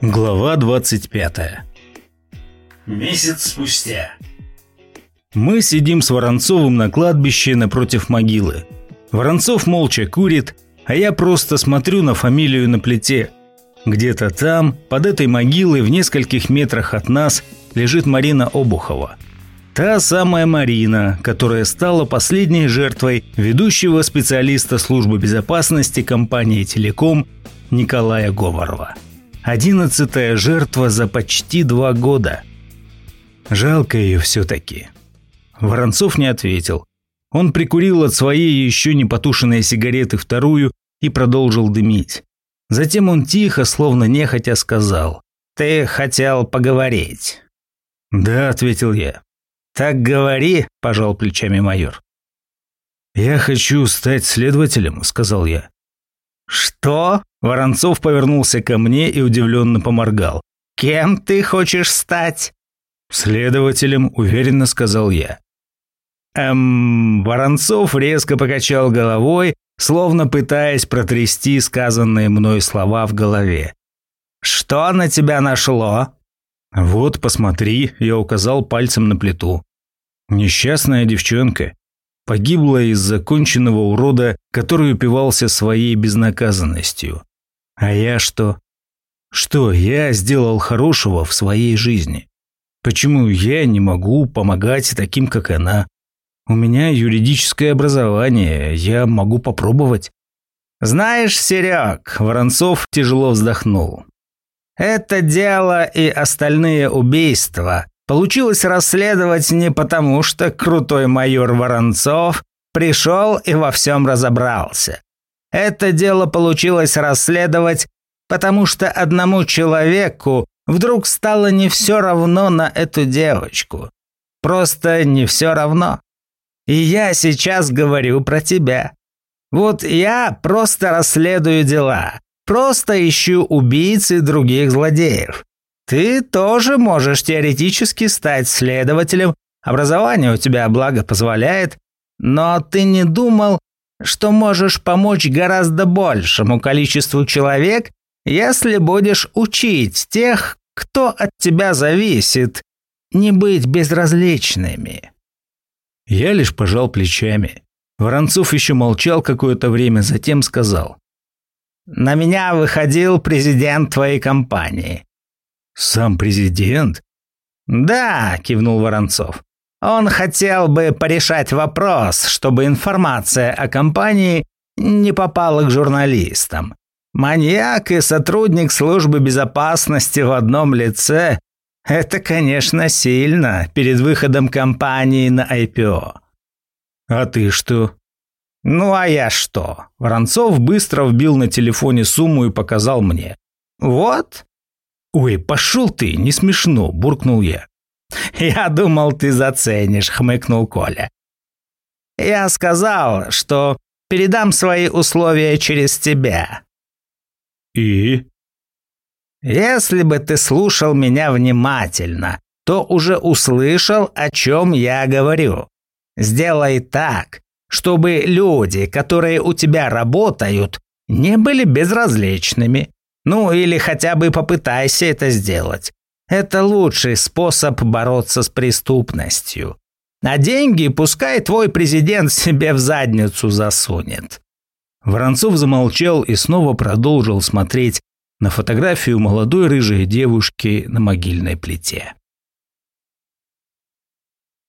Глава 25. Месяц спустя. Мы сидим с Воронцовым на кладбище напротив могилы. Воронцов молча курит, а я просто смотрю на фамилию на плите. Где-то там, под этой могилой, в нескольких метрах от нас, лежит Марина Обухова. Та самая Марина, которая стала последней жертвой ведущего специалиста службы безопасности компании «Телеком» Николая Говорова. 11-я жертва за почти 2 года. Жалко ее все-таки. Воронцов не ответил. Он прикурил от своей еще не потушенной сигареты вторую и продолжил дымить. Затем он тихо, словно нехотя, сказал: «Ты хотел поговорить?» «Да», — ответил я. «Так говори», — пожал плечами майор. «Я хочу стать следователем», — сказал я. «Что?» — Воронцов повернулся ко мне и удивленно поморгал. «Кем ты хочешь стать?» «Следователем», — уверенно сказал я. Воронцов резко покачал головой, словно пытаясь протрясти сказанные мной слова в голове. «Что на тебя нашло?» «Вот, посмотри», — я указал пальцем на плиту. «Несчастная девчонка. Погибла из-за конченного урода, который упивался своей безнаказанностью. А я что? Что я сделал хорошего в своей жизни? Почему я не могу помогать таким, как она? У меня юридическое образование, я могу попробовать». «Знаешь, Серег», — Воронцов тяжело вздохнул, «это дело и остальные убийства получилось расследовать не потому, что крутой майор Воронцов пришел и во всем разобрался. Это дело получилось расследовать, потому что одному человеку вдруг стало не все равно на эту девочку. Просто не все равно. И я сейчас говорю про тебя. Вот я просто расследую дела, просто ищу убийц и других злодеев. Ты тоже можешь теоретически стать следователем, образование у тебя, благо, позволяет, но ты не думал, что можешь помочь гораздо большему количеству человек, если будешь учить тех, кто от тебя зависит, не быть безразличными». Я лишь пожал плечами. Воронцов еще молчал какое-то время, затем сказал: «На меня выходил президент твоей компании». «Сам президент?» «Да», – кивнул Воронцов. «Он хотел бы порешать вопрос, чтобы информация о компании не попала к журналистам. Маньяк и сотрудник службы безопасности в одном лице – это, конечно, сильно перед выходом компании на IPO». «А ты что?» «Ну а я что?» Воронцов быстро вбил на телефоне сумму и показал мне. «Вот». «Ой, пошел ты, не смешно», – буркнул я. «Я думал, ты заценишь», – хмыкнул Коля. «Я сказал, что передам свои условия через тебя». «И?» «Если бы ты слушал меня внимательно, то уже услышал, о чем я говорю. Сделай так, чтобы люди, которые у тебя работают, не были безразличными. Ну, или хотя бы попытайся это сделать. Это лучший способ бороться с преступностью. А деньги пускай твой президент себе в задницу засунет». Воронцов замолчал и снова продолжил смотреть на фотографию молодой рыжей девушки на могильной плите.